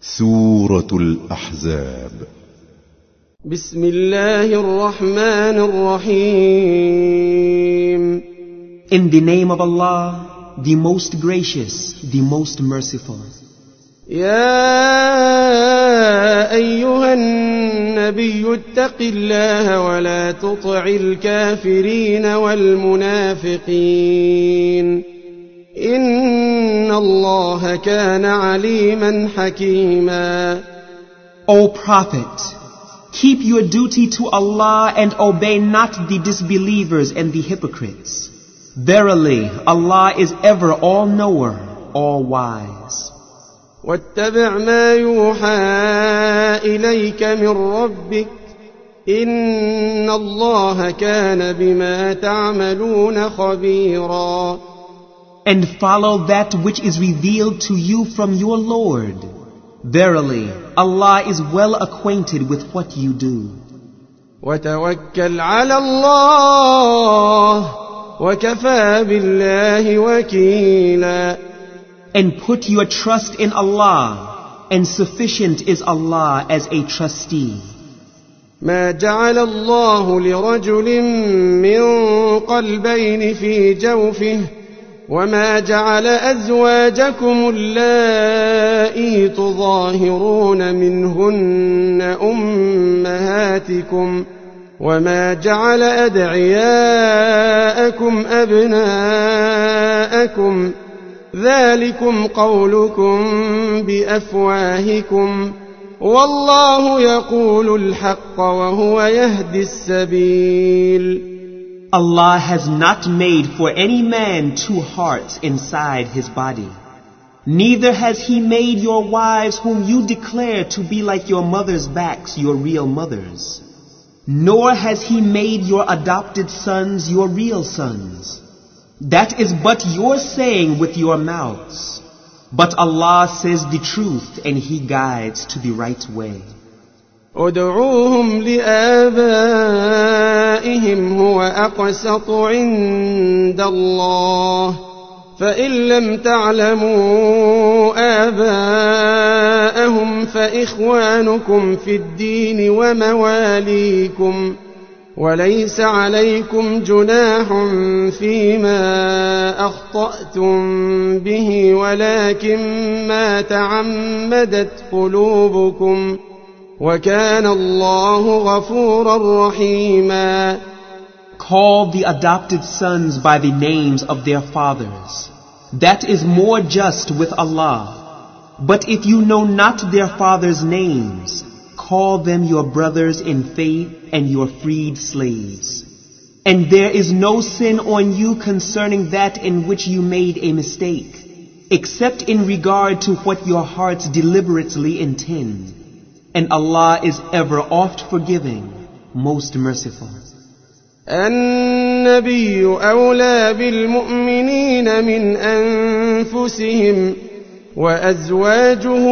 سورة الأحزاب. بسم الله الرحمن الرحيم. In the name of Allah, the most gracious, the most merciful. يا أيها النبي اتق الله ولا تطع الكافرين والمنافقين إن الله كان عليما حكيما. O Prophet, keep your duty to Allah and obey not the disbelievers and the hypocrites. Verily, Allah is ever all-knower, all-wise. واتبع ما يوحى إليك من ربك إن الله كان بما تعملون خبيرا. And follow that which is revealed to you from your Lord. Verily, Allah is well acquainted with what you do. وتوكل على الله وكفى بالله وكيلا. And put your trust in Allah, and sufficient is Allah as a trustee. ما جعل الله لرجل من قلبين في جوفه وما جعل أزواجكم اللائي تظاهرون منهن أمهاتكم وما جعل أدعياءكم أبناءكم ذلكم قولكم بأفواهكم والله يقول الحق وهو يهدي السبيل. Allah has not made for any man two hearts inside his body. Neither has He made your wives whom you declare to be like your mother's backs your real mothers. Nor has He made your adopted sons your real sons. That is but your saying with your mouths. But Allah says the truth and He guides to the right way. ادعوهم لآبائهم هو أقسط عند الله فإن لم تعلموا آباءهم فإخوانكم في الدين ومواليكم وليس عليكم جناح فيما أخطأتم به ولكن ما تعمدت قلوبكم وَكَانَ اللَّهُ غَفُورًا رَحِيمًا. Call the adopted sons by the names of their fathers. That is more just with Allah. But if you know not their fathers' names, call them your brothers in faith and your freed slaves. And there is no sin on you concerning that in which you made a mistake, except in regard to what your hearts deliberately intend. And Allah is ever oft forgiving, most merciful. النبي أولى بالمؤمنين من أنفسهم وأزواجه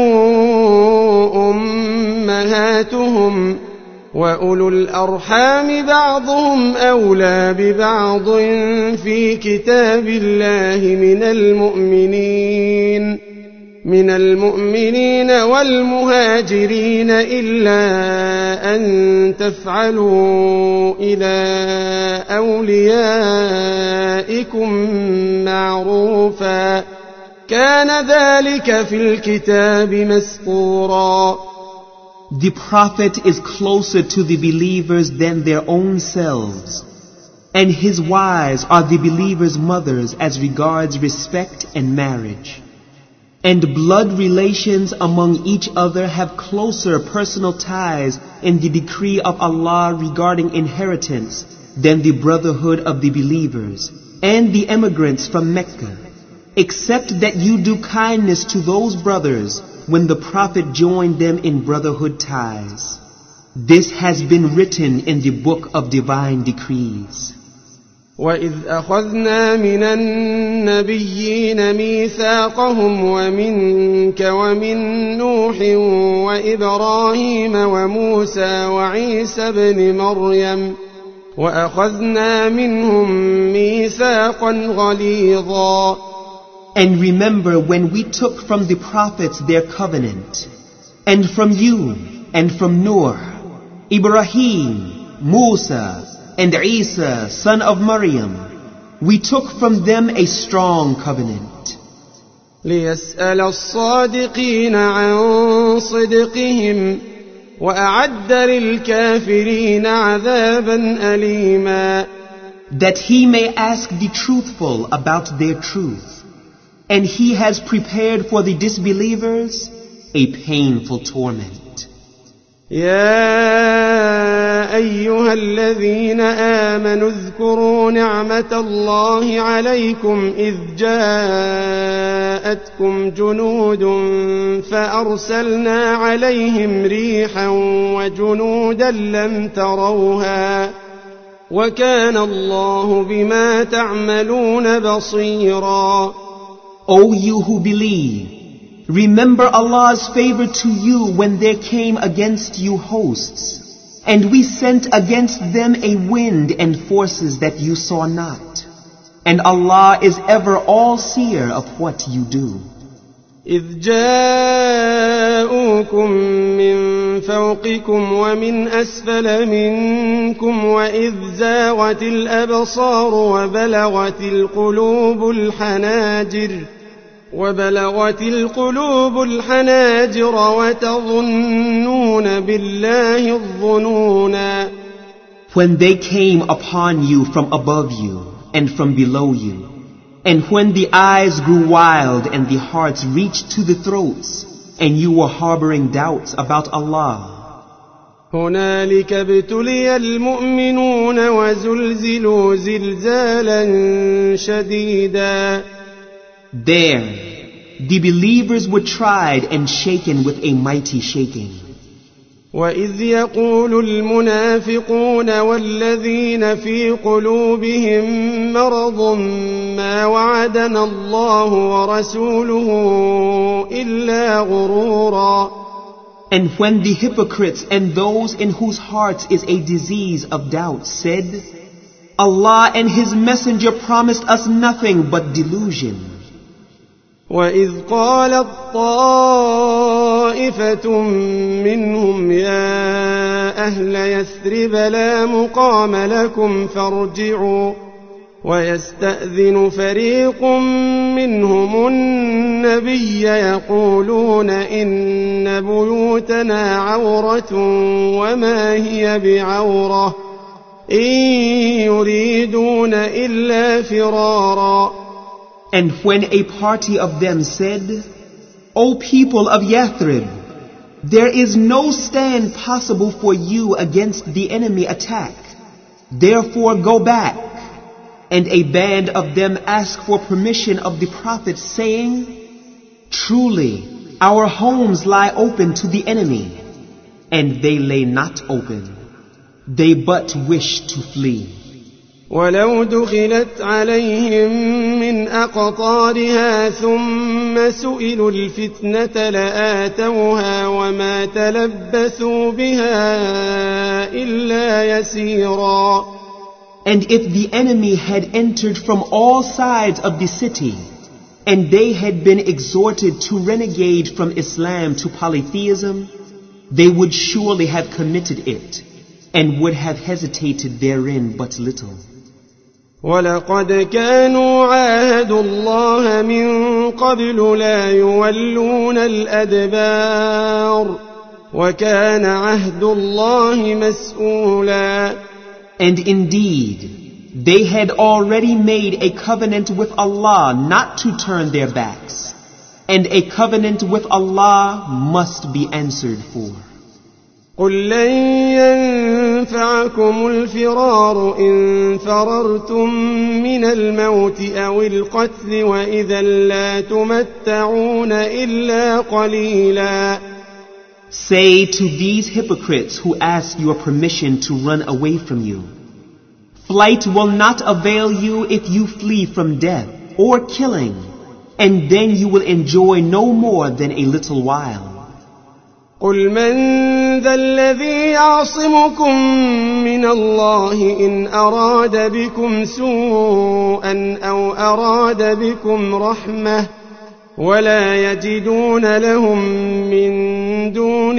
أمهاتهم وأولو الأرحام بعضهم أولى ببعض في كتاب الله من المؤمنين والمهاجرين إلا أن تفعلوا إلى أوليائكم معروفا كان ذلك في الكتاب مسطورا. The Prophet is closer to the believers than their own selves, and his wives are the believers' mothers as regards respect and marriage. And blood relations among each other have closer personal ties in the decree of Allah regarding inheritance than the brotherhood of the believers and the emigrants from Mecca, except that you do kindness to those brothers when the Prophet joined them in brotherhood ties. This has been written in the book of divine decrees. وَإِذْ أَخَذْنَا مِنَ النَّبِيِّينَ مِيثَاقَهُمْ وَمِنْكَ وَمِنْ نُوحٍ وَإِبْرَاهِيمَ وَمُوسَى وَعِيسَى ابْنِ مَرْيَمَ وَأَخَذْنَا مِنْهُمْ مِيثَاقًا غَلِيظًا. And remember when we took from the prophets their covenant, And from you, and from Noah, Ibrahim, Musa, and Isa, son of Maryam, we took from them a strong covenant. ليسأل الصادقين عن صدقهم وأعد للكافرين عذابا أليما. That he may ask the truthful about their truth, and he has prepared for the disbelievers a painful torment. يا أيها الذين آمنوا اذكروا نعمة الله عليكم إذ جاءتكم جنود فأرسلنا عليهم ريحا وجنودا لم تروها وكان الله بما تعملون بصيرا. O you who believe, remember Allah's favor to you when there came against you hosts, and we sent against them a wind and forces that you saw not. And Allah is ever all-seer of what you do. إذ جاءوكم من فوقكم ومن أسفل منكم وإذ زاغت الأبصار وبلغت القلوب الحناجر وتظنون بالله الظنونا. When they came upon you from above you and from below you, and when the eyes grew wild and the hearts reached to the throats, and you were harboring doubts about Allah. هنالك ابتلي المؤمنون وزلزلوا زلزالا شديدا. There, the believers were tried and shaken with a mighty shaking. وَإِذْ يَقُولُ الْمُنَافِقُونَ وَالَّذِينَ فِي قُلُوبِهِم مَّرَضٌ مَّا وَعَدَنَا اللَّهُ وَرَسُولُهُ إِلَّا غُرُورًا. And when the hypocrites and those in whose hearts is a disease of doubt said, Allah and His Messenger promised us nothing but delusion. وَإِذْ قَالَتْ طَائِفَةٌ مِّنْهُمْ يَا أَهْلَ يَثْرِبَ لَا مُقَامَ لَكُمْ فَارْجِعُوا وَيَسْتَأْذِنُ فَرِيقٌ مِّنْهُمُ النَّبِيَّ يَقُولُونَ إِنَّ بُيُوتَنَا عَوْرَةٌ وَمَا هِيَ بِعَوْرَةٍ إِن يُرِيدُونَ إِلَّا فِرَارًا. And when a party of them said, O people of Yathrib, there is no stand possible for you against the enemy attack. Therefore go back. And a band of them asked for permission of the Prophet, saying, Truly, our homes lie open to the enemy. And they lay not open. They but wish to flee. ولو دخلت عليهم من أقطارها ثم سئلوا الفتنة لآتوها وما تلبثوا بها إلا يسيرا. And if the enemy had entered from all sides of the city, and they had been exhorted to renegade from Islam to polytheism, they would surely have committed it, and would have hesitated therein but little. ولقد كانوا عاهدوا الله من قبل لا يولون الأدبار وكان عهد الله مسؤولا. And indeed, they had already made a covenant with Allah not to turn their backs, and a covenant with Allah must be answered for. قل لن ينفعكم الفرار إن فررتم من الموت أو القتل وإذا لا تمتعون إلا قليلا. Say to these hypocrites who ask your permission to run away from you, flight will not avail you if you flee from death or killing, and then you will enjoy no more than a little while. قل من ذا الذي يعصمكم من الله إن أراد بكم سوءا أو أراد بكم رحمة ولا يجدون لهم من دون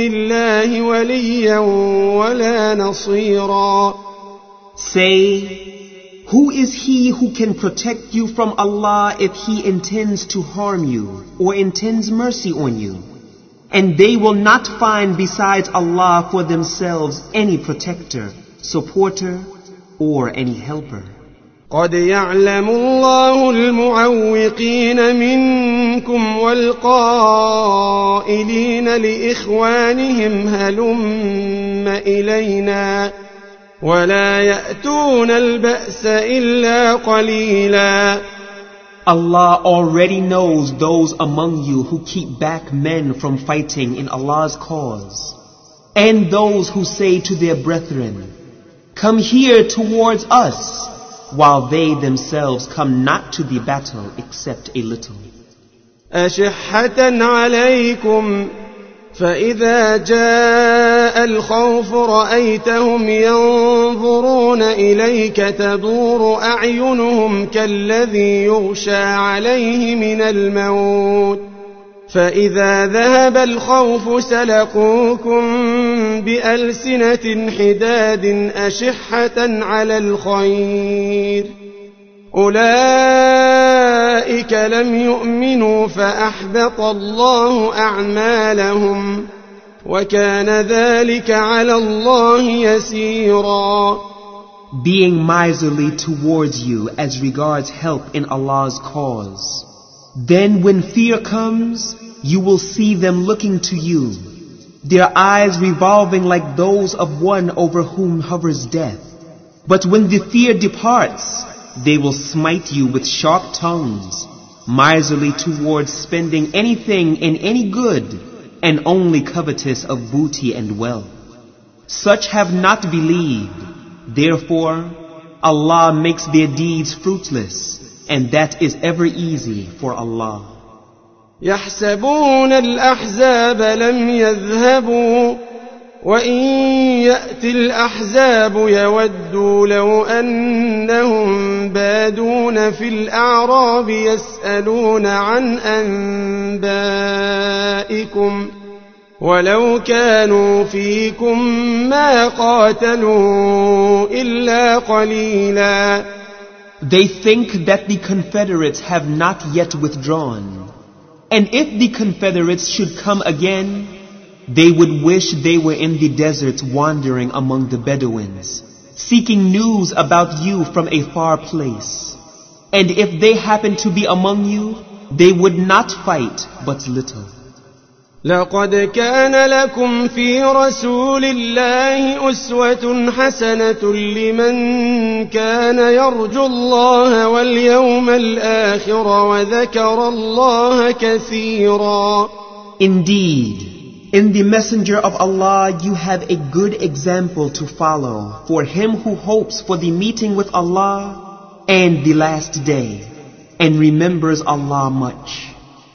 الله وليا ولا نصيرا. Say, who is he who can protect you from Allah if he intends to harm you or intends mercy on you? And they will not find besides Allah for themselves any protector, supporter, or any helper. قد يعلم الله المعوقين منكم والقائلين لإخوانهم هلم إلينا ولا يأتون البأس إلا قليلا. Allah already knows those among you who keep back men from fighting in Allah's cause, and those who say to their brethren, "Come here towards us," while they themselves come not to the battle except a little. أشحة عليكم فإذا جاء الخوف رأيتهم ينظرون إليك تدور أعينهم كالذي يغشى عليه من الموت فإذا ذهب الخوف سلقوكم بألسنة حداد أشحة على الخير أولئك لم يؤمنوا فأحبط الله أعمالهم وكان ذلك على الله يسيرا. Being miserly towards you as regards help in Allah's cause. Then when fear comes, you will see them looking to you, their eyes revolving like those of one over whom hovers death. But when the fear departs, they will smite you with sharp tongues, miserly towards spending anything in any good, and only covetous of booty and wealth. Such have not believed. Therefore, Allah makes their deeds fruitless, and that is ever easy for Allah. يحسبون الأحزاب لم يذهبوا وإن يأتي الأحزاب يودوا لو أنهم بادون في الأعراب يسألون عن أنبائكم ولو كانوا فيكم ما قاتلوا إلا قليلا. They think that the Confederates have not yet withdrawn. And if the Confederates should come again, they would wish they were in the desert wandering among the Bedouins, seeking news about you from a far place. And if they happen to be among you, they would not fight but little. لقد كان لكم في رسول الله أسوة حسنة لمن كان يرجو الله واليوم الآخر وذكر الله كثيرا. Indeed, in the Messenger of Allah you have a good example to follow for him who hopes for the meeting with Allah and the last day, and remembers Allah much.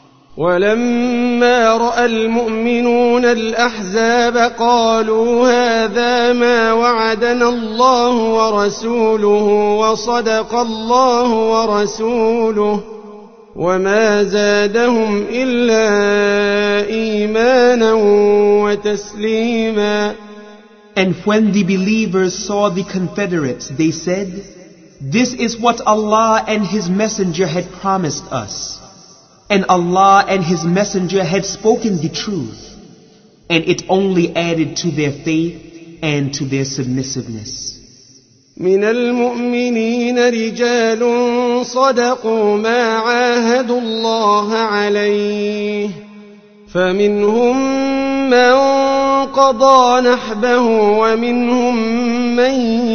ولما رأى المؤمنون الأحزاب قالوا هذا ما وعدنا الله ورسوله وصدق الله ورسوله وما زادهم إلا إيمانا وتسليما. And when the believers saw the Confederates, they said, "This is what Allah and His Messenger had promised us." And Allah and His Messenger had spoken the truth, and it only added to their faith and to their submissiveness. من المؤمنين رجال صدقوا ما عاهدوا الله عليه فمنهم من قضى نحبه ومنهم من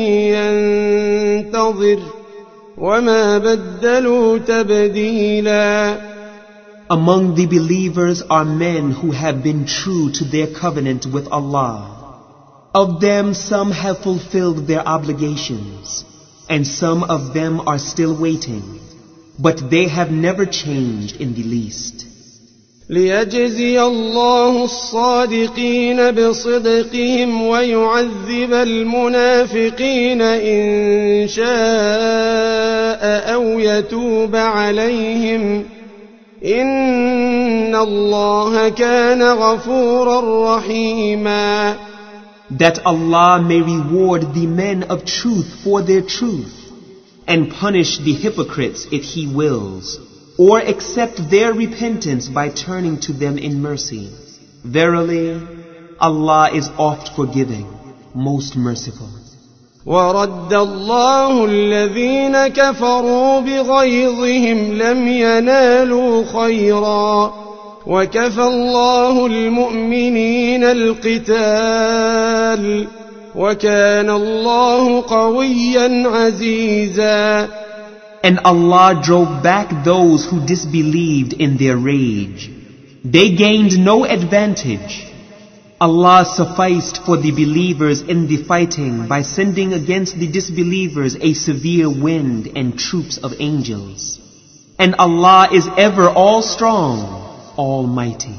ينتظر وما بدلوا تبديلا. Among the believers are men who have been true to their covenant with Allah. Of them some have fulfilled their obligations, and some of them are still waiting, but they have never changed in the least. ليجزي الله الصادقين بصدقهم ويعذب المنافقين إن شاء أو يتوب عليهم إن الله كان غفورا رحيما. That Allah may reward the men of truth for their truth, and punish the hypocrites if He wills, or accept their repentance by turning to them in mercy. Verily, Allah is oft forgiving, most merciful. ورد الله الذين كفروا بغيظهم لم ينالوا خيرا وكفى الله المؤمنين القتال وكان الله قويا عزيزا. And Allah drove back those who disbelieved in their rage. They gained no advantage. Allah sufficed for the believers in the fighting by sending against the disbelievers a severe wind and troops of angels. And Allah is ever all strong, almighty.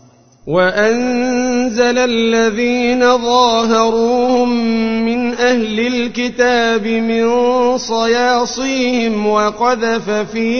وأنزل الذين ظاهروهم من أهل الكتاب من صياصيهم وقذف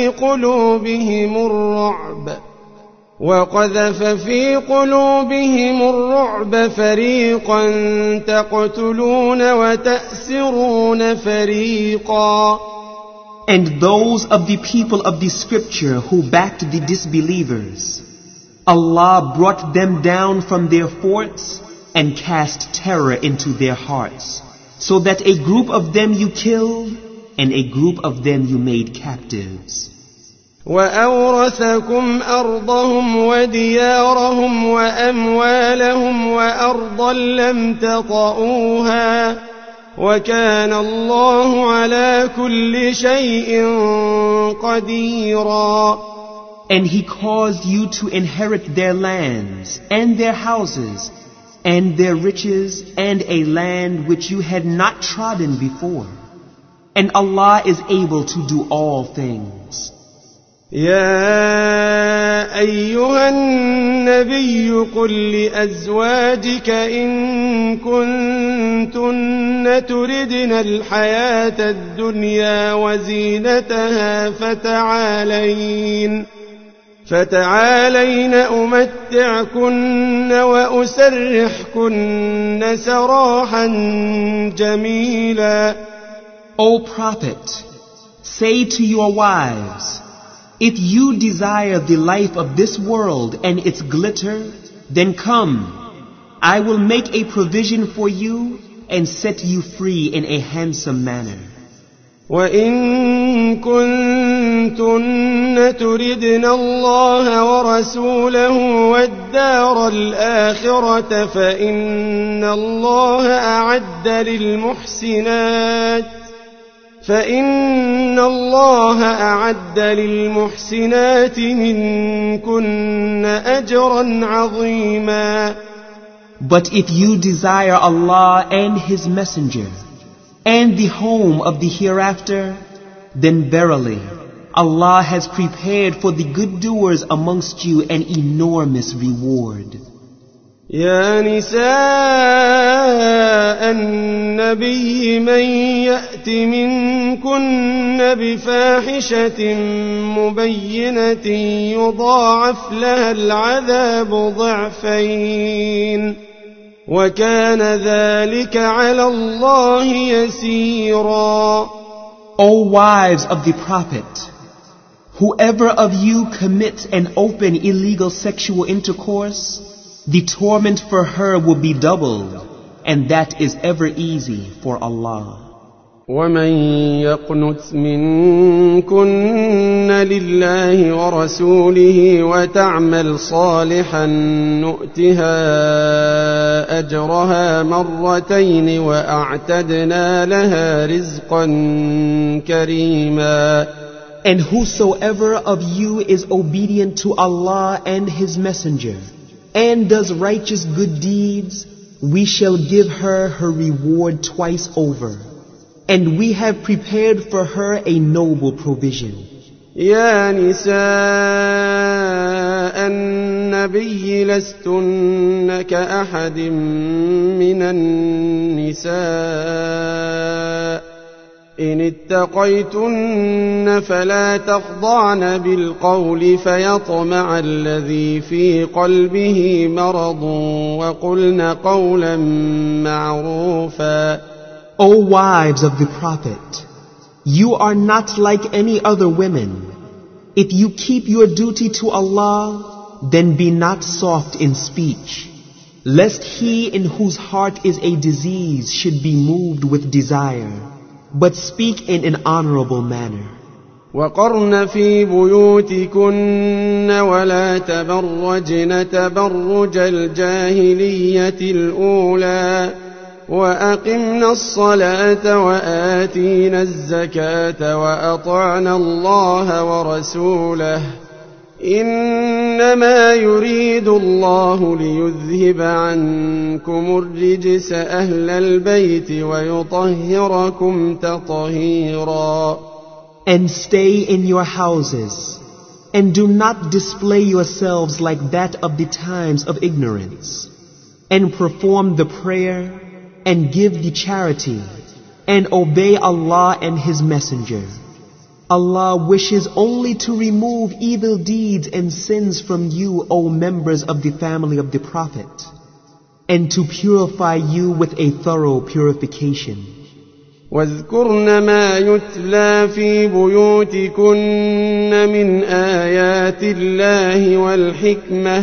في قلوبهم الرعب فريقا تقتلون وتأسرون فريقا. And those of the people of the scripture who backed the disbelievers, Allah brought them down from their forts and cast terror into their hearts, so that a group of them you killed and a group of them you made captives. وأورثكم أرضهم وديارهم وأموالهم وأرضا لم تطئوها وكان الله على كل شيء قديرا. And He caused you to inherit their lands and their houses and their riches and a land which you had not trodden before. And Allah is able to do all things. يا أيها النبي قل لأزواجك إن كنتن تردن الحياة الدنيا وزينتها فتعالين أمتعكن وأسرحكن سراحا جميلا. O Prophet, say to your wives, if you desire the life of this world and its glitter, then come, I will make a provision for you and set you free in a handsome manner. وإن كنتن تردن الله ورسوله والدار الآخرة فإن الله أعد للمحسنات منكن أجرا عظيما. But if you desire Allah and His Messenger and the home of the hereafter, then verily Allah has prepared for the good doers amongst you an enormous reward. يا نساء النبي من يأت منكن بفاحشة مبينة يضاعف لها العذاب ضعفين وكان ذلك على الله يسيرا. O wives of the Prophet, whoever of you commits an open illegal sexual intercourse, the torment for her will be doubled, and that is ever easy for Allah. ومن يقنت منكن لله ورسوله وتعمل صالحا نؤتها أجرها مرتين وأعتدنا لها رزقا كريما. And whosoever of you is obedient to Allah and His Messenger and does righteous good deeds, we shall give her her reward twice over. And we have prepared for her a noble provision. يا نساء النبي لستن كأحد من النساء إن اتقيتن فلا تخضعن بالقول فيطمع الذي في قلبه مرض وقلن قولا معروفا. O wives of the Prophet, you are not like any other women. If you keep your duty to Allah, then be not soft in speech, lest he in whose heart is a disease should be moved with desire, but speak in an honorable manner. وقرن في بيوتكن ولا تبرجن تبرج الجاهلية الأولى وأقمنا الصلاة وآتينا الزكاة وأطعنا الله ورسوله إنما يريد الله ليذهب عنكم الرجس أهل البيت ويطهركم تطهيرا. And stay in your houses, and do not display yourselves like that of the times of ignorance, and perform the prayer, and give the charity, and obey Allah and His Messenger. Allah wishes only to remove evil deeds and sins from you, O members of the family of the Prophet, and to purify you with a thorough purification. واذكرن ما يتلى في بيوتكن من آيات الله والحكمة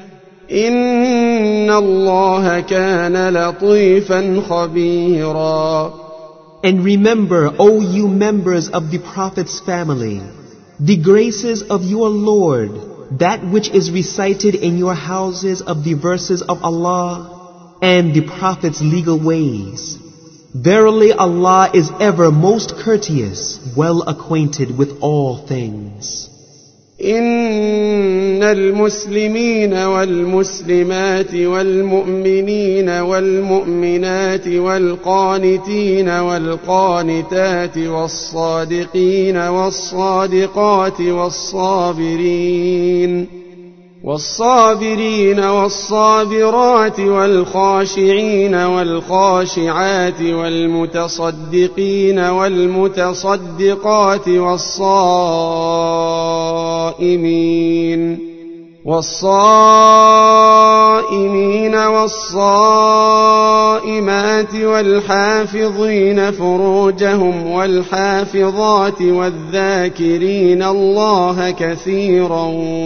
إن الله كان لطيفا خبيرا. And remember, O you members of the Prophet's family, the graces of your Lord, that which is recited in your houses of the verses of Allah and the Prophet's legal ways. Verily Allah is ever most courteous, well acquainted with all things. إن المسلمين والمسلمات والمؤمنين والمؤمنات والقانتين والقانتات والصادقين والصادقات والصابرين والصابرات والخاشعين والخاشعات والمتصدقين والمتصدقات والصائمين والصائمات والحافظين فروجهم والحافظات والذاكرين الله كثيرا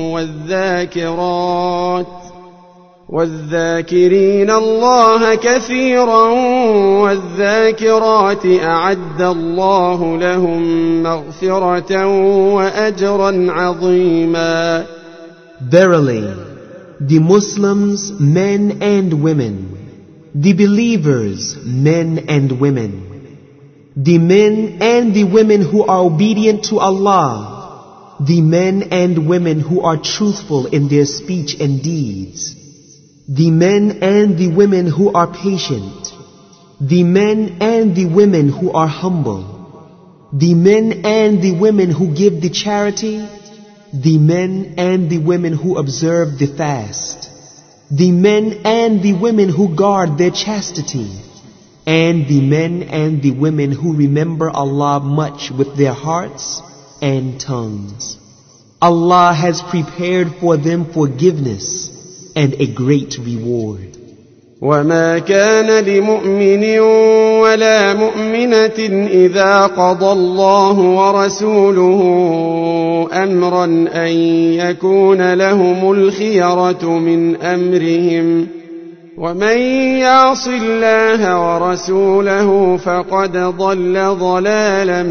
والذاكرات أعد الله لهم مغفرة وأجرا عظيما. Verily, the Muslims, men and women, the believers, men and women, the men and the women who are obedient to Allah, the men and women who are truthful in their speech and deeds, the men and the women who are patient, the men and the women who are humble, the men and the women who give the charity, the men and the women who observe the fast, the men and the women who guard their chastity, and the men and the women who remember Allah much with their hearts and tongues. Allah has prepared for them forgiveness and a great reward. وما كان لمؤمن ولا مؤمنة إذا قضى الله ورسوله أمرا أن يكون لهم الخيرة من أمرهم ومن يعص الله ورسوله فقد ضل ضلالا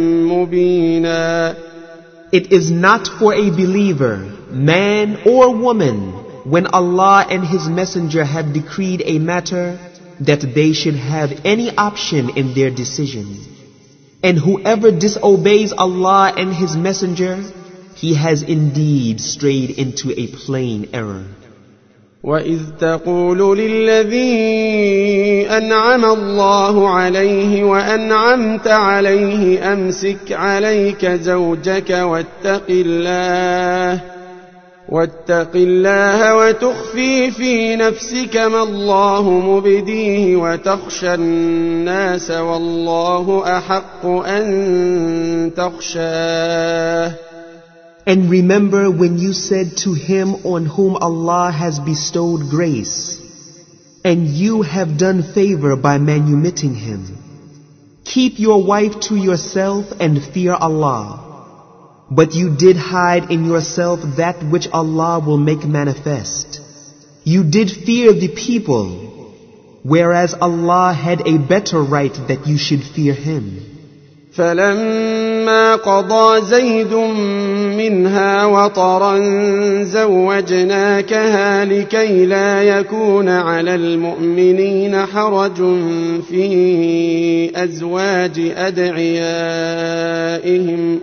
مبينا. It is not for a believer, man or woman, when Allah and His Messenger have decreed a matter, that they should have any option in their decision. And whoever disobeys Allah and His Messenger, he has indeed strayed into a plain error. وَإِذْ تَقُولُ لِلَّذِي أَنْعَمَ اللَّهُ عَلَيْهِ وَأَنْعَمْتَ عَلَيْهِ أَمْسِكْ عَلَيْكَ زَوْجَكَ واتق الله وتخفي في نفسك ما الله مبديه وتخشى الناس والله أحق أن تخشاه. And remember when you said to him on whom Allah has bestowed grace, and you have done favor by manumitting him, keep your wife to yourself and fear Allah. But you did hide in yourself that which Allah will make manifest. You did fear the people, whereas Allah had a better right that you should fear him. فلما قضى زيد منها وطرا زوجناكها لكي لا يكون على المؤمنين حرج في أزواج أدعيائهم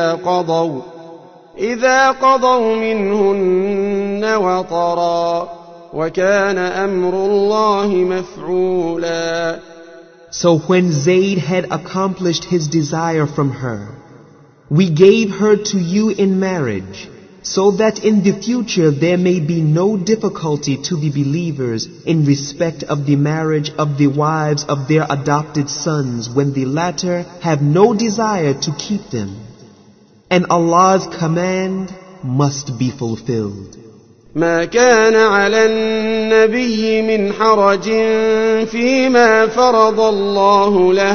إذا قضوا منهن وطرا وكان أمر الله مفعولا. So when Zayd had accomplished his desire from her, we gave her to you in marriage, so that in the future there may be no difficulty to the believers in respect of the marriage of the wives of their adopted sons when the latter have no desire to keep them. And Allah's command must be fulfilled. ما كان على النبي من حرج فيما فرض الله له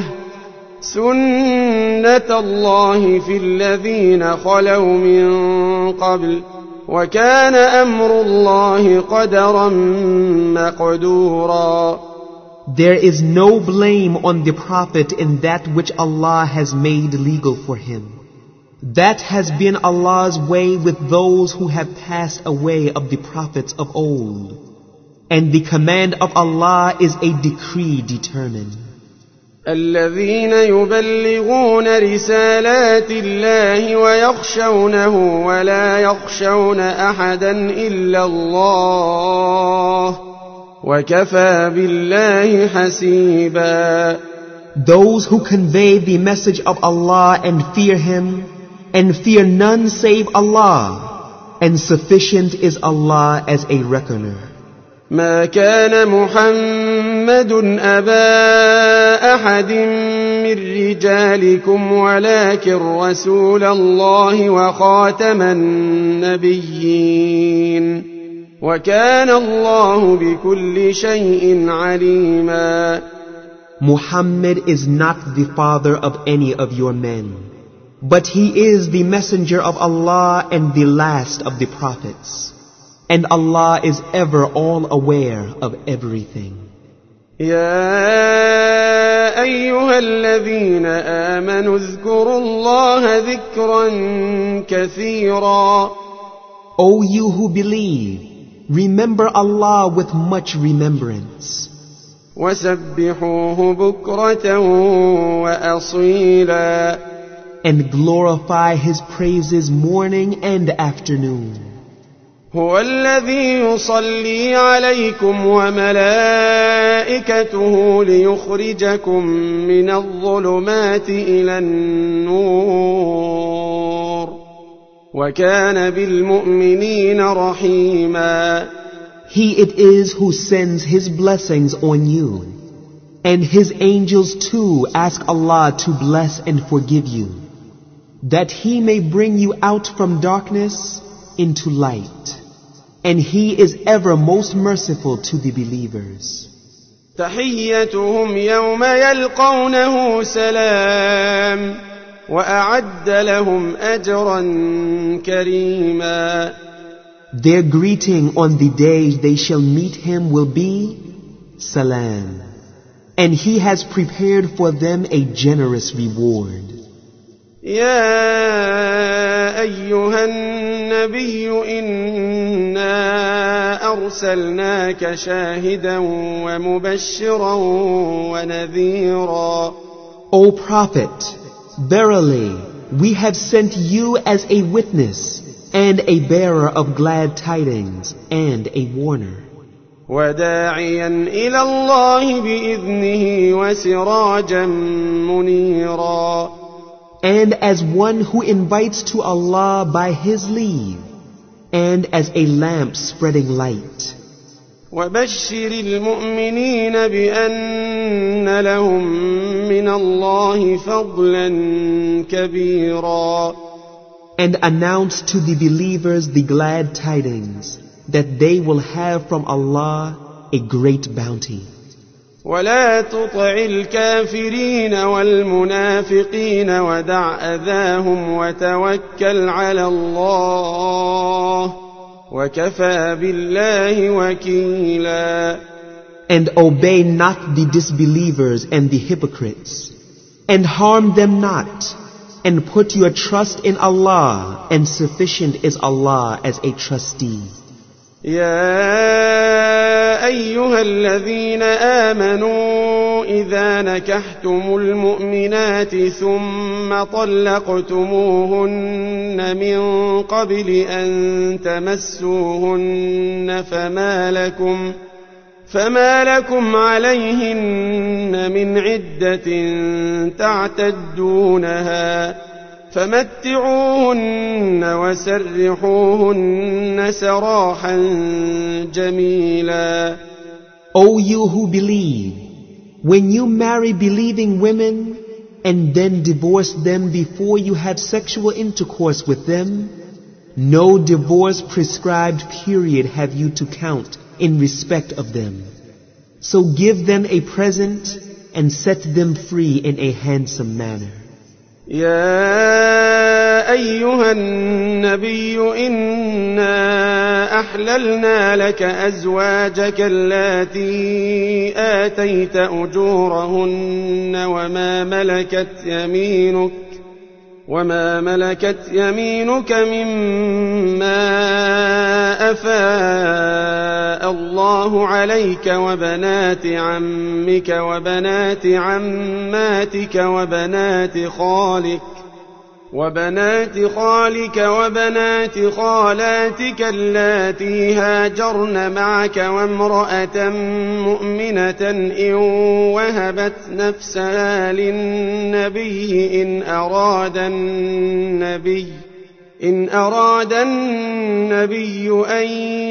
سنة الله في الذين خلوا من قبل وكان أمر الله قدرا مقدورا. There is no blame on the Prophet in that which Allah has made legal for him. That has been Allah's way with those who have passed away of the prophets of old. And the command of Allah is a decree determined. الذين يبلغون رسالات الله ويخشونه ولا يخشون أحدا إلا الله وكفى بالله حسيبا. Those who convey the message of Allah and fear Him, and fear none save Allah, and sufficient is Allah as a reckoner. ما كان محمد أبا أحد من رجالكم ولكن رسول الله وخاتم النبيين وكان الله بكل شيء عليما. Muhammad is not the father of any of your men, but he is the messenger of Allah and the last of the prophets. And Allah is ever all aware of everything. يا أيها الذين آمنوا اذكروا الله ذكرا كثيرا. O you who believe, remember Allah with much remembrance. وسبحوه بكرة وأصيلا. And glorify His praises morning and afternoon. هو الذي يصلي عليكم وملائكته ليخرجكم من الظلمات إلى النور وكان بالمؤمنين رحيما. He it is who sends His blessings on you, and His angels too ask Allah to bless and forgive you, that He may bring you out from darkness into light. And He is ever most merciful to the believers. تحيتهم يوم يلقونه سلام وأعد لهم أجرا كريما. Their greeting on the day they shall meet Him will be salam. And He has prepared for them a generous reward. يا أيها النبي إنا أرسلناك شاهدا ومبشرا ونذيرا. O Prophet, verily we have sent you as a witness and a bearer of glad tidings and a warner. وداعيا إلى الله بإذنه وسراجا منيرا. And as one who invites to Allah by His leave, and as a lamp spreading light. وبشر المؤمنين بأن لهم من الله فضلا كبيرا. And announce to the believers the glad tidings that they will have from Allah a great bounty. ولا تطع الكافرين والمنافقين ودع أذاهم وتوكل على الله وكفى بالله وكيلا. And obey not the disbelievers and the hypocrites, and harm them not, and put your trust in Allah, and sufficient is Allah as a trustee. يا أيها الذين آمنوا إذا نكحتم المؤمنات ثم طلقتموهن من قبل أن تمسوهن فما لكم عليهن من عدة تعتدونها فمتعوهن وسرحوهن سراحا جميلا. O you who believe, when you marry believing women and then divorce them before you have sexual intercourse with them, no divorce prescribed period have you to count in respect of them. So give them a present and set them free in a handsome manner. يا أيها النبي إنا أحللنا لك أزواجك اللاتي آتيت أجورهن وما ملكت يمينك مما أفاء الله عليك وبنات عمك وبنات عماتك وبنات خالك وبنات خالاتك اللاتي هاجرن معك وامرأة مؤمنة إن وهبت نفسها للنبي إن أراد النبي أن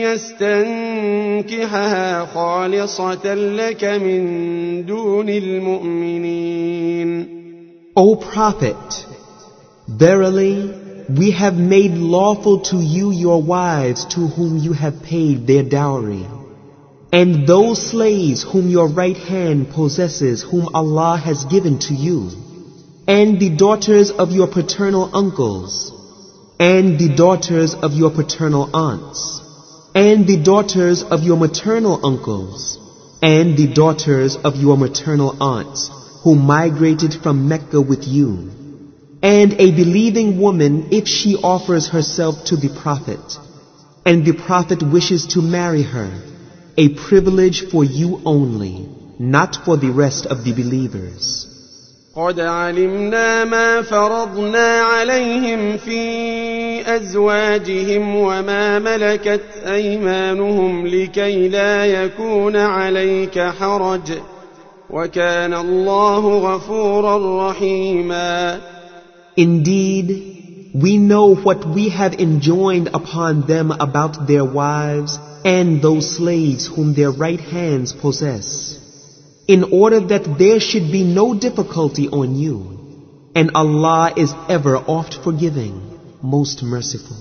يستنكحها خالصة لك من دون المؤمنين. O Prophet, verily, we have made lawful to you your wives to whom you have paid their dowry, and those slaves whom your right hand possesses whom Allah has given to you, and the daughters of your paternal uncles, and the daughters of your paternal aunts, and the daughters of your maternal uncles, and the daughters of your maternal aunts, who migrated from Mecca with you, and a believing woman if she offers herself to the Prophet, and the Prophet wishes to marry her, a privilege for you only, not for the rest of the believers. قد علمنا ما فرضنا عليهم في أزواجهم وما ملكت أيمانهم لكي لا يكون عليك حرج وكان الله غفورا رحيما. Indeed, we know what we have enjoined upon them about their wives and those slaves whom their right hands possess, in order that there should be no difficulty on you, and Allah is ever oft forgiving, most merciful.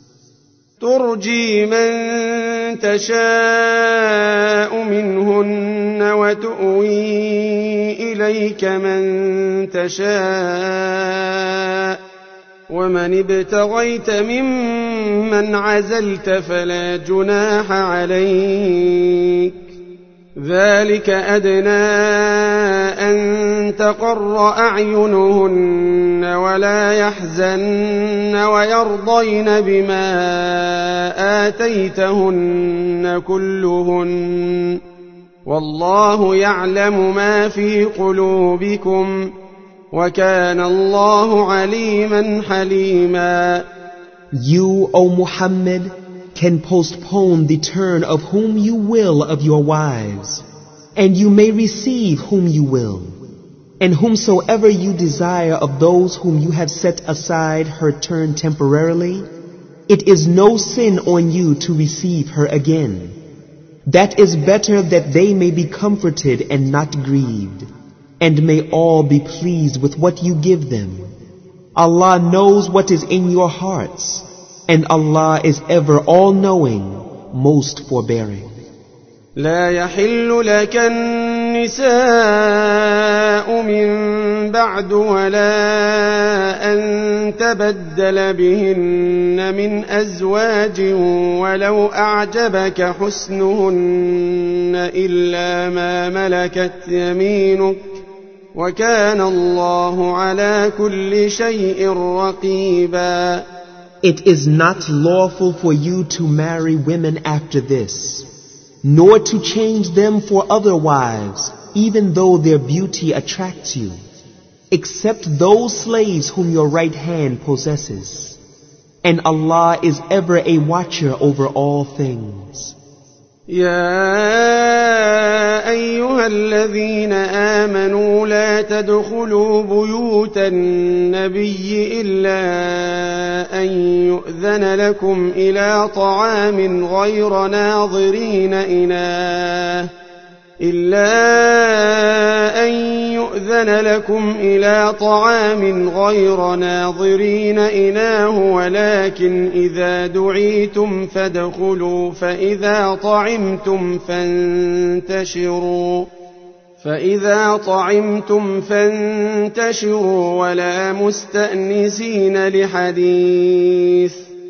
ترجي من تشاء منهن وتؤوي إليك من تشاء ومن ابتغيت ممن عزلت فلا جناح عليك ذلك أدنى أن تقر أعينهن ولا يحزن ويرضين بما آتيتهن كلهن والله يعلم ما في قلوبكم وكان الله عليما حليما. You, O Muhammad, can postpone the turn of whom you will of your wives, and you may receive whom you will, and whomsoever you desire of those whom you have set aside her turn temporarily, It is no sin on you to receive her again. That is better that they may be comforted and not grieved, and may all be pleased with what you give them. Allah knows what is in your hearts, and Allah is ever all-knowing, most forbearing. لا يحل لك النساء من بعد ولا أن تبدل بهن من أزواج ولو أعجبك حسنهن إلا ما ملكت يمينك وكان الله على كل شيء رقيبا. It is not lawful for you to marry women after this, nor to change them for other wives, even though their beauty attracts you, except those slaves whom your right hand possesses. And Allah is ever a watcher over all things. يا أيها الذين آمنوا لا تدخلوا بيوت النبي إلا أن يؤذن لكم إلى طعام غير ناظرين إناه ولكن إذا دعيتم فادخلوا فإذا طعمتم فانتشروا ولا مستأنسين لحديث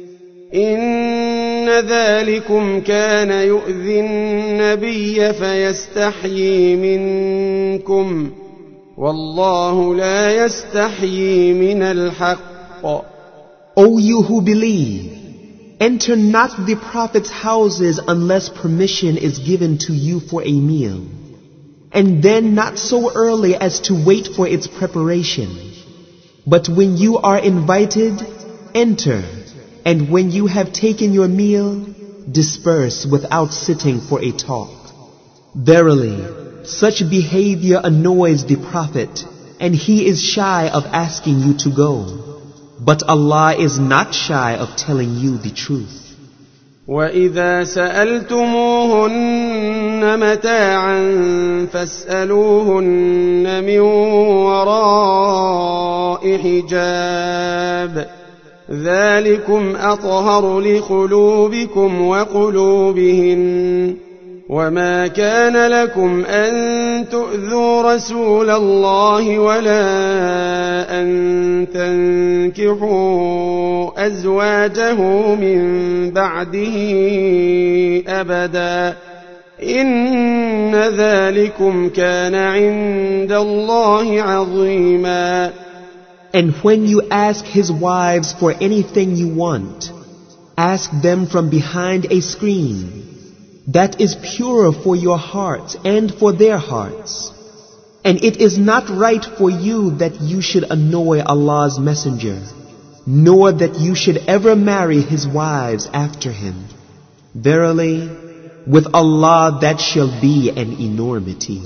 إن ذلكم كان يؤذي النبي فيستحيي منكم والله لا يستحيي من الحق. O you who believe, enter not the Prophet's houses unless permission is given to you for a meal, and then not so early as to wait for its preparation. But when you are invited, enter, and when you have taken your meal, disperse without sitting for a talk. Verily, such behavior annoys the Prophet, and he is shy of asking you to go. But Allah is not shy of telling you the truth. وَإِذَا سَأَلْتُمُوهُنَّ مَتَاعًا فَاسْأَلُوهُنَّ مِنْ وَرَاءِ حِجَابٍ ذَلِكُمْ أَطْهَرُ لِقُلُوبِكُمْ وَقُلُوبِهِنَّ وَمَا كَانَ لَكُمْ أَن تُؤْذُوا رَسُولَ اللَّهِ وَلَا أَن تَنكِحُوا أَزْوَاجَهُ مِن بَعْدِهِ أَبَدًا إِنَّ ذَلِكُمْ كَانَ عِندَ اللَّهِ عَظِيمًا. And when you ask his wives for anything you want, ask them from behind a screen. That is purer for your hearts and for their hearts. And it is not right for you that you should annoy Allah's Messenger, nor that you should ever marry his wives after him. Verily, with Allah that shall be an enormity.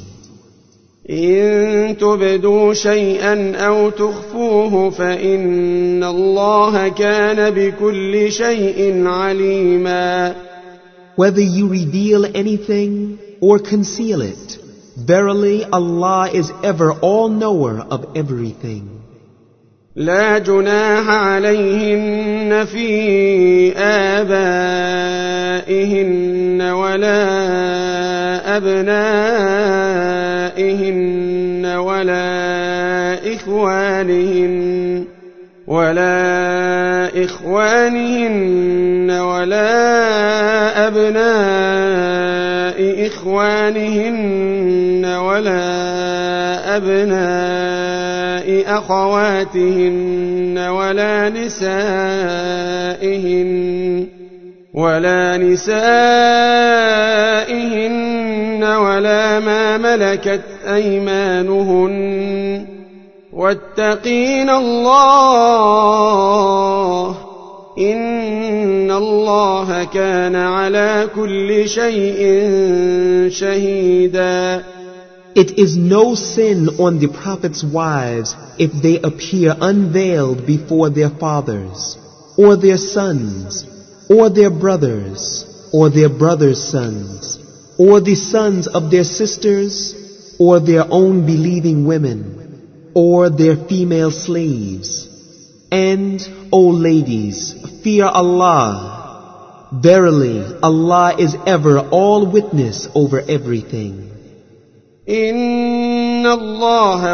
إن تبدوا شيئا أو تخفوه فإن الله كان بكل شيء عليما. Whether you reveal anything or conceal it, verily Allah is ever all-knower of everything. لا جناح عليهن في آبائهن ولا أبنائهن ولا إخوانهن ولا أبناء إخوانهن ولا أبناء أخواتهن ولا نسائهن ولا ما ملكت أيمانهن واتقين الله إن الله كان على كل شيء شهيدا. It is no sin on the Prophet's wives if they appear unveiled before their fathers, or their sons, or their brothers, or their brothers' sons, or the sons of their sisters, or their own believing women, or their female slaves. And, O ladies, fear Allah. Verily, Allah is ever all witness over everything. إن الله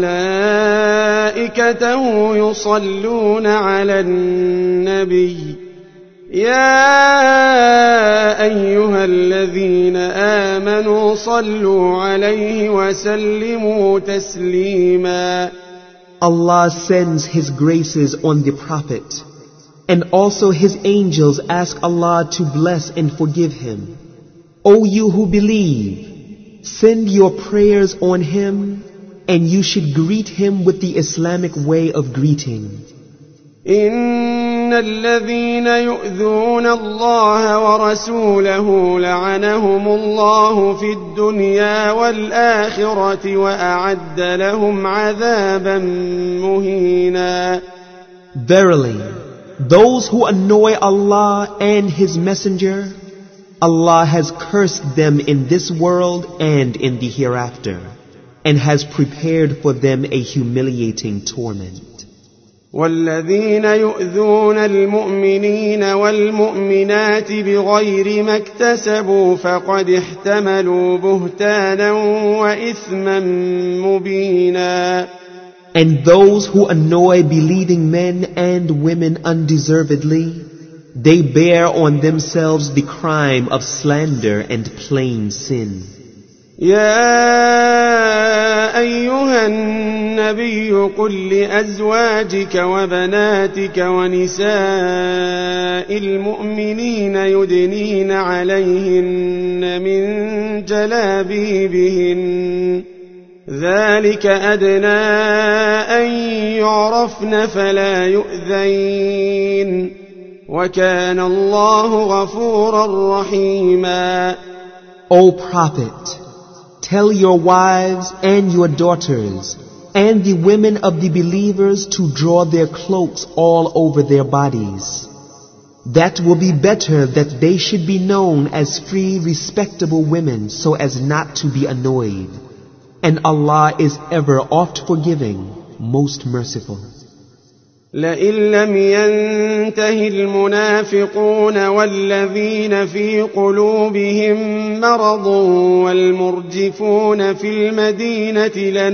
وملائكته يصلون على النبي يا أيها الذين آمنوا صلوا عليه وسلموا تسليما. Allah sends His graces on the Prophet, and also His angels ask Allah to bless and forgive him. O you who believe, send your prayers on him, and you should greet him with the Islamic way of greeting. إن الذين يؤذون الله ورسوله لعنهم الله في الدنيا والآخرة وأعد لهم عذابا مهينا. Verily, those who annoy Allah and His Messenger, Allah has cursed them in this world and in the hereafter, and has prepared for them a humiliating torment. والذين يؤذون المؤمنين والمؤمنات بغير ما اكتسبوا فقد احتملوا بهتانا وإثما مبينا. And those who annoy believing men and women undeservedly, they bear on themselves the crime of slander and plain sin. يا أيها النبي قل لأزواجك وبناتك ونساء المؤمنين يدنين عليهن من جلابيبهن ذلك أدنى أن يعرفن فلا يؤذين وكان الله غفورا رحيما. O Prophet, tell your wives and your daughters and the women of the believers to draw their cloaks all over their bodies. That will be better that they should be known as free, respectable women so as not to be annoyed. And Allah is ever oft forgiving, most merciful. لئن لم ينته المنافقون والذين في قلوبهم مرض والمرجفون في المدينة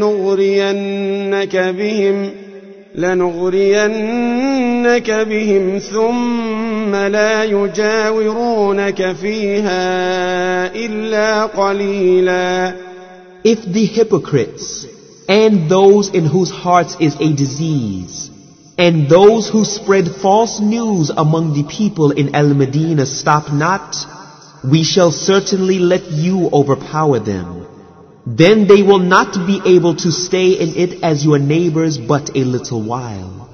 لنغرينك بهم ثم لا يجاورونك فيها إلا قليلا. If the hypocrites and those in whose hearts is a disease and those who spread false news among the people in Al-Madinah stop not, we shall certainly let you overpower them. Then they will not be able to stay in it as your neighbors but a little while.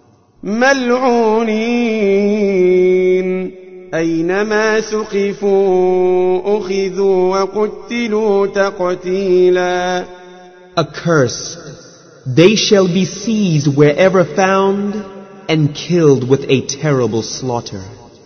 ملعونين أينما ثقفوا أخذوا وقتلوا تقتيلا. Accursed, they shall be seized wherever found and killed with a terrible slaughter.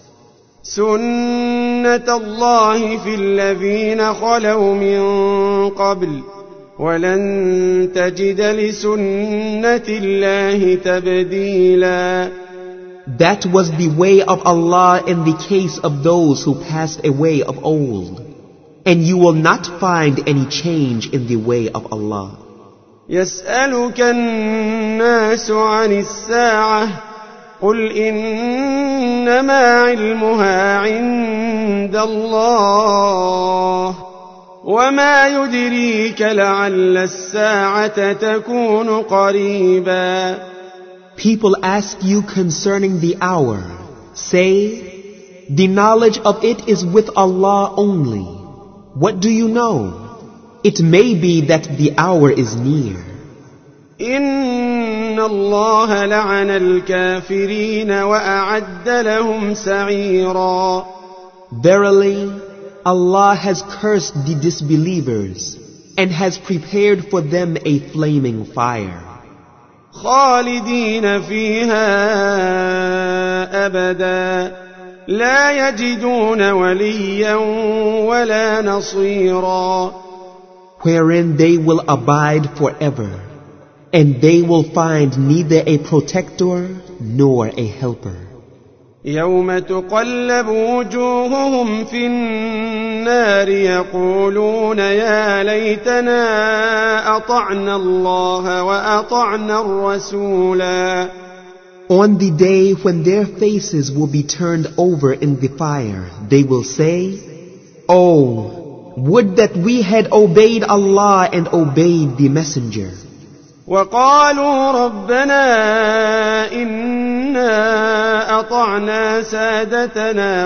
سنة الله في الذين خلوا من قبل ولن تجد لسنة الله تبديلا. That was the way of Allah in the case of those who passed away of old, and you will not find any change in the way of Allah. يسألك الناس عن الساعة قل إنما علمها عند الله وما يدريك لعل الساعة تكون قريبا. People ask you concerning the hour. Say, the knowledge of it is with Allah only. What do you know? It may be that the hour is near. إن الله لعن الكافرين وأعد لهم سعيرا. Verily, Allah has cursed the disbelievers and has prepared for them a flaming fire. خالدين فيها أبدا لا يجدون وليا ولا نصيرا. Wherein they will abide forever, and they will find neither a protector nor a helper. يوم تقلب وجوههم في النار يقولون يا ليتنا أطعنا الله وأطعنا الرسولا. On the day when their faces will be turned over in the fire, they will say, "Oh, would that we had obeyed Allah and obeyed the Messenger." وقالوا ربنا إنا أطعنا سادتنا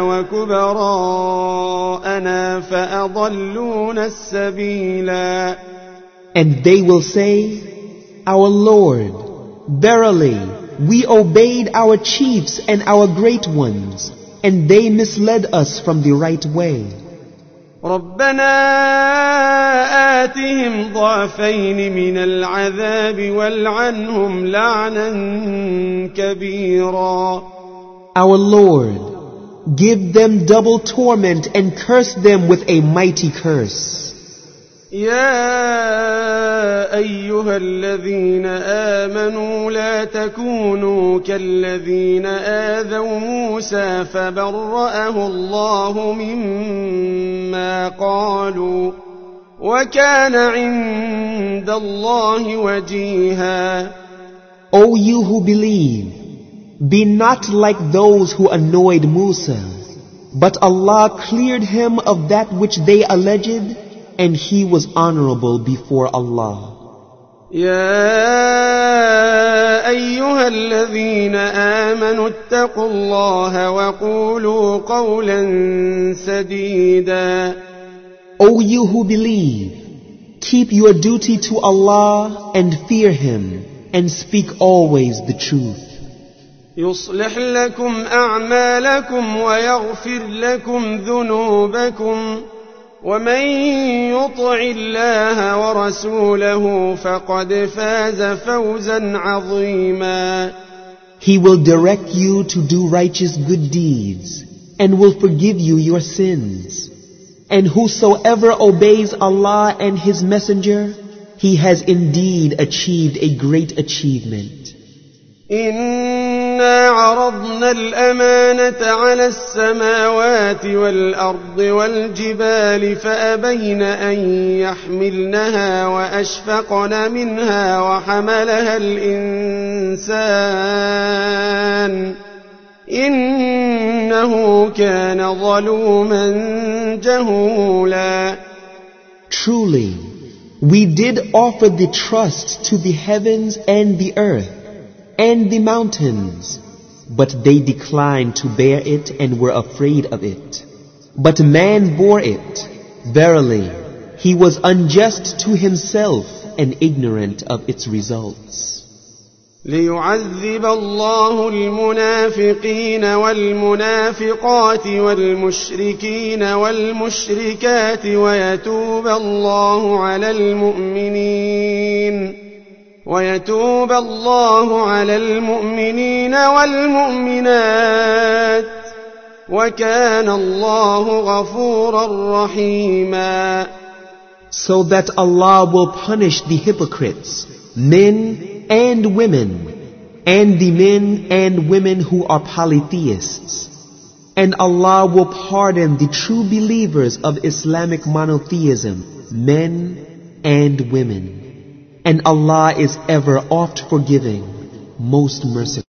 وكبراءنا فأضلونا السبيلا. And they will say, "Our Lord, verily, we obeyed our chiefs and our great ones, and they misled us from the right way." ربنا آتهم ضعفين من العذاب والعنهم لعنا كبيرا. Our Lord, give them double torment and curse them with a mighty curse. يا أيها الذين آمنوا لا تكونوا كالذين آذوا موسى فبرأه الله مما قالوا وكان عند الله وجيها. O you who believe, be not like those who annoyed Musa, but Allah cleared him of that which they alleged, and he was honorable before Allah. يا أيها الذين آمنوا اتقوا الله وقولوا قولا سديدا. O you who believe, keep your duty to Allah and fear Him, and speak always the truth. يصلح لكم أعمالكم ويغفر لكم ذنوبكم ومن يطع الله ورسوله فقد فاز فوزا عظيما. He will direct you to do righteous good deeds and will forgive you your sins. And whosoever obeys Allah and His Messenger, he has indeed achieved a great achievement. إنا عرضنا الأمانة على السماوات والأرض والجبال فأبين أن يحملنها وأشفقن منها وحملها الإنسان إنه كان ظلوما جهولا. Truly, we did offer the trust to the heavens and the earth and the mountains, but they declined to bear it and were afraid of it. But man bore it. Verily, he was unjust to himself and ignorant of its results. ليعذب الله المنافقين والمنافقات والمشركين والمشركات ويتوب الله على المؤمنين والمؤمنات وكان الله غفورا رحيما. So that Allah will punish the hypocrites, men and women, and the men and women who are polytheists. And Allah will pardon the true believers of Islamic monotheism, men and women. And Allah is ever oft forgiving, most merciful.